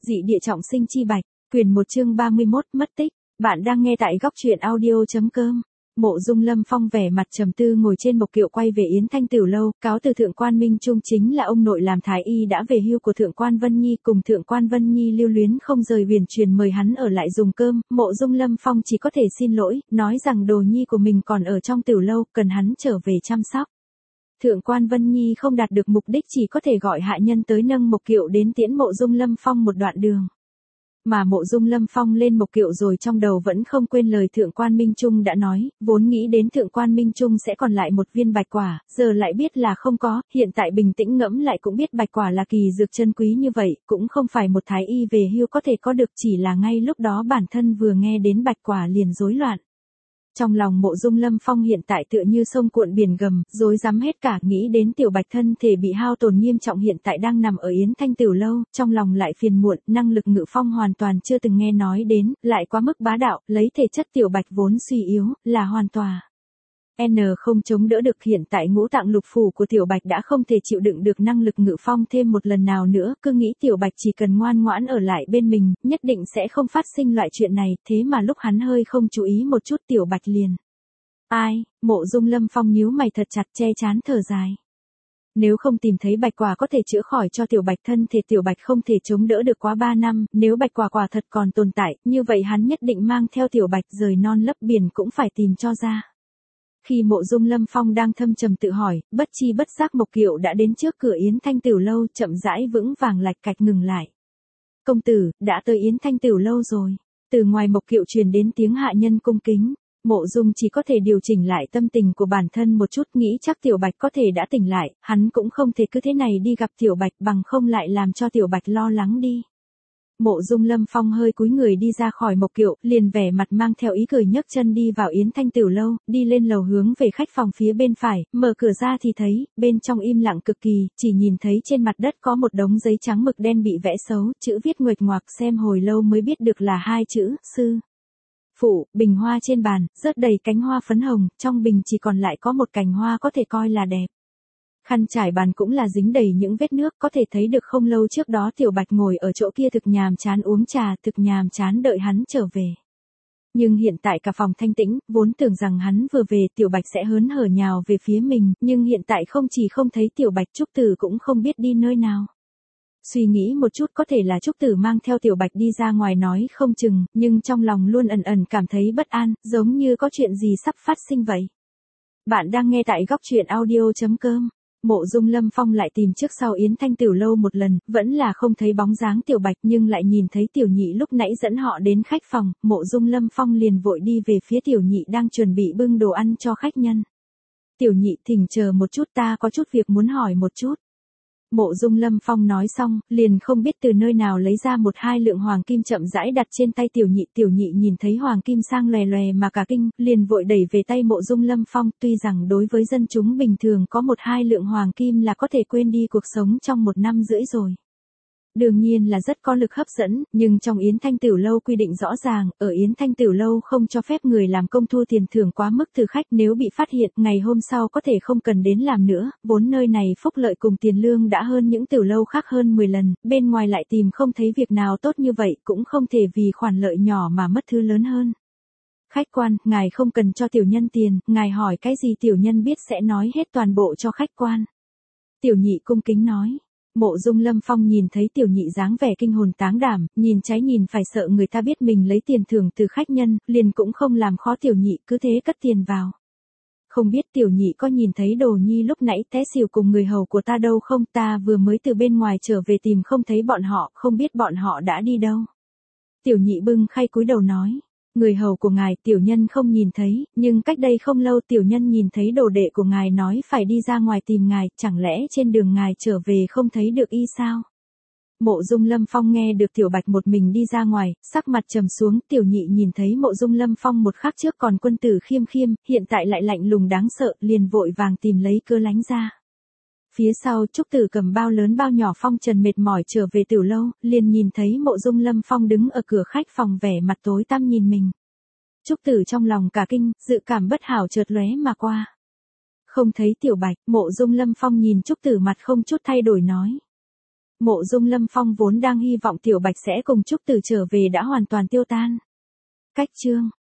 Dị địa trọng sinh chi bạch, quyền 1 chương 31, mất tích. Bạn đang nghe tại góc truyện audio.com. Mộ Dung Lâm Phong vẻ mặt trầm tư ngồi trên mộc kiệu quay về Yến Thanh Tiểu lâu, cáo từ Thượng quan Minh Trung chính là ông nội làm thái y đã về hưu của Thượng quan Vân Nhi, cùng Thượng quan Vân Nhi lưu luyến không rời huyền truyền mời hắn ở lại dùng cơm. Mộ Dung Lâm Phong chỉ có thể xin lỗi, nói rằng đồ nhi của mình còn ở trong Tiểu lâu, cần hắn trở về chăm sóc. Thượng quan Vân Nhi không đạt được mục đích, chỉ có thể gọi hạ nhân tới nâng mộc kiệu đến tiễn Mộ Dung Lâm Phong một đoạn đường. Mà Mộ Dung Lâm Phong lên mộc kiệu rồi trong đầu vẫn không quên lời Thượng quan Minh Trung đã nói, vốn nghĩ đến Thượng quan Minh Trung sẽ còn lại một viên bạch quả, giờ lại biết là không có, hiện tại bình tĩnh ngẫm lại cũng biết bạch quả là kỳ dược chân quý như vậy, cũng không phải một thái y về hưu có thể có được, chỉ là ngay lúc đó bản thân vừa nghe đến bạch quả liền rối loạn. Trong lòng Mộ Dung Lâm Phong hiện tại tựa như sông cuộn biển gầm, rối rắm hết cả, nghĩ đến tiểu bạch thân thể bị hao tổn nghiêm trọng hiện tại đang nằm ở Yến Thanh Tiểu lâu, trong lòng lại phiền muộn, năng lực ngự phong hoàn toàn chưa từng nghe nói đến, lại quá mức bá đạo, lấy thể chất tiểu bạch vốn suy yếu, là hoàn toàn không chống đỡ được. Hiện tại ngũ tạng lục phủ của tiểu bạch đã không thể chịu đựng được năng lực ngự phong thêm một lần nào nữa, cứ nghĩ tiểu bạch chỉ cần ngoan ngoãn ở lại bên mình, nhất định sẽ không phát sinh loại chuyện này, thế mà lúc hắn hơi không chú ý một chút tiểu bạch liền. Ai, Mộ Dung Lâm Phong nhíu mày thật chặt, che chán thở dài. Nếu không tìm thấy bạch quả có thể chữa khỏi cho tiểu bạch, thân thể tiểu bạch không thể chống đỡ được quá 3 năm, nếu bạch quả quả thật còn tồn tại, như vậy hắn nhất định mang theo tiểu bạch rời non lấp biển cũng phải tìm cho ra. Khi Mộ Dung Lâm Phong đang thâm trầm tự hỏi, bất chi bất giác mộc kiệu đã đến trước cửa Yến Thanh Tiểu lâu, chậm rãi vững vàng lạch cạch ngừng lại. Công tử, đã tới Yến Thanh Tiểu lâu rồi. Từ ngoài mộc kiệu truyền đến tiếng hạ nhân cung kính. Mộ Dung chỉ có thể điều chỉnh lại tâm tình của bản thân một chút, nghĩ chắc tiểu bạch có thể đã tỉnh lại, hắn cũng không thể cứ thế này đi gặp tiểu bạch, bằng không lại làm cho tiểu bạch lo lắng đi. Mộ Dung Lâm Phong hơi cúi người đi ra khỏi mộc kiệu, liền vẻ mặt mang theo ý cười nhấc chân đi vào Yến Thanh Tiểu lâu, đi lên lầu hướng về khách phòng phía bên phải, mở cửa ra thì thấy, bên trong im lặng cực kỳ, chỉ nhìn thấy trên mặt đất có một đống giấy trắng mực đen bị vẽ xấu, chữ viết nguệch ngoạc, xem hồi lâu mới biết được là 2 chữ, sư. Phụ, bình hoa trên bàn, rớt đầy cánh hoa phấn hồng, trong bình chỉ còn lại có một cành hoa có thể coi là đẹp. Khăn trải bàn cũng là dính đầy những vết nước, có thể thấy được không lâu trước đó tiểu bạch ngồi ở chỗ kia thực nhàm chán uống trà, thực nhàm chán đợi hắn trở về. Nhưng hiện tại cả phòng thanh tĩnh, vốn tưởng rằng hắn vừa về tiểu bạch sẽ hớn hở nhào về phía mình, nhưng hiện tại không chỉ không thấy tiểu bạch, Trúc Tử cũng không biết đi nơi nào. Suy nghĩ một chút có thể là Trúc Tử mang theo tiểu bạch đi ra ngoài nói không chừng, nhưng trong lòng luôn ẩn ẩn cảm thấy bất an, giống như có chuyện gì sắp phát sinh vậy. Bạn đang nghe tại góc truyện audio.com. Mộ Dung Lâm Phong lại tìm trước sau Yến Thanh Tiểu lâu một lần, vẫn là không thấy bóng dáng tiểu bạch, nhưng lại nhìn thấy tiểu nhị lúc nãy dẫn họ đến khách phòng, Mộ Dung Lâm Phong liền vội đi về phía tiểu nhị đang chuẩn bị bưng đồ ăn cho khách nhân. Tiểu nhị, thỉnh chờ một chút, ta có chút việc muốn hỏi một chút. Mộ Dung Lâm Phong nói xong, liền không biết từ nơi nào lấy ra 1-2 lượng hoàng kim chậm rãi đặt trên tay tiểu nhị nhìn thấy hoàng kim sang lòe lòe mà cả kinh, liền vội đẩy về tay Mộ Dung Lâm Phong, tuy rằng đối với dân chúng bình thường có 1-2 lượng hoàng kim là có thể quên đi cuộc sống trong 1 năm rưỡi rồi. Đương nhiên là rất có lực hấp dẫn, nhưng trong Yến Thanh Tiểu lâu quy định rõ ràng, ở Yến Thanh Tiểu lâu không cho phép người làm công thu tiền thưởng quá mức từ khách, nếu bị phát hiện, ngày hôm sau có thể không cần đến làm nữa, vốn nơi này phúc lợi cùng tiền lương đã hơn những tiểu lâu khác hơn 10 lần, bên ngoài lại tìm không thấy việc nào tốt như vậy, cũng không thể vì khoản lợi nhỏ mà mất thứ lớn hơn. Khách quan, ngài không cần cho tiểu nhân tiền, ngài hỏi cái gì tiểu nhân biết sẽ nói hết toàn bộ cho khách quan. Tiểu nhị cung kính nói. Mộ Dung Lâm Phong nhìn thấy tiểu nhị dáng vẻ kinh hồn táng đảm, nhìn trái nhìn phải sợ người ta biết mình lấy tiền thưởng từ khách nhân, liền cũng không làm khó tiểu nhị, cứ thế cất tiền vào. Không biết tiểu nhị có nhìn thấy đồ nhi lúc nãy té xỉu cùng người hầu của ta đâu không, ta vừa mới từ bên ngoài trở về tìm không thấy bọn họ, không biết bọn họ đã đi đâu. Tiểu nhị bưng khay cúi đầu nói. Người hầu của ngài tiểu nhân không nhìn thấy, nhưng cách đây không lâu tiểu nhân nhìn thấy đồ đệ của ngài nói phải đi ra ngoài tìm ngài, chẳng lẽ trên đường ngài trở về không thấy được y sao? Mộ Dung Lâm Phong nghe được tiểu bạch một mình đi ra ngoài, sắc mặt trầm xuống, tiểu nhị nhìn thấy Mộ Dung Lâm Phong một khắc trước còn quân tử khiêm khiêm, hiện tại lại lạnh lùng đáng sợ, liền vội vàng tìm lấy cớ lánh ra. Phía sau Trúc Tử cầm bao lớn bao nhỏ phong trần mệt mỏi trở về tiểu lâu, liền nhìn thấy Mộ Dung Lâm Phong đứng ở cửa khách phòng vẻ mặt tối tăm nhìn mình. Trúc Tử trong lòng cả kinh, dự cảm bất hảo chợt lóe mà qua. Không thấy tiểu bạch, Mộ Dung Lâm Phong nhìn Trúc Tử mặt không chút thay đổi nói. Mộ Dung Lâm Phong vốn đang hy vọng Tiểu Bạch sẽ cùng Trúc Tử trở về đã hoàn toàn tiêu tan. Cách chương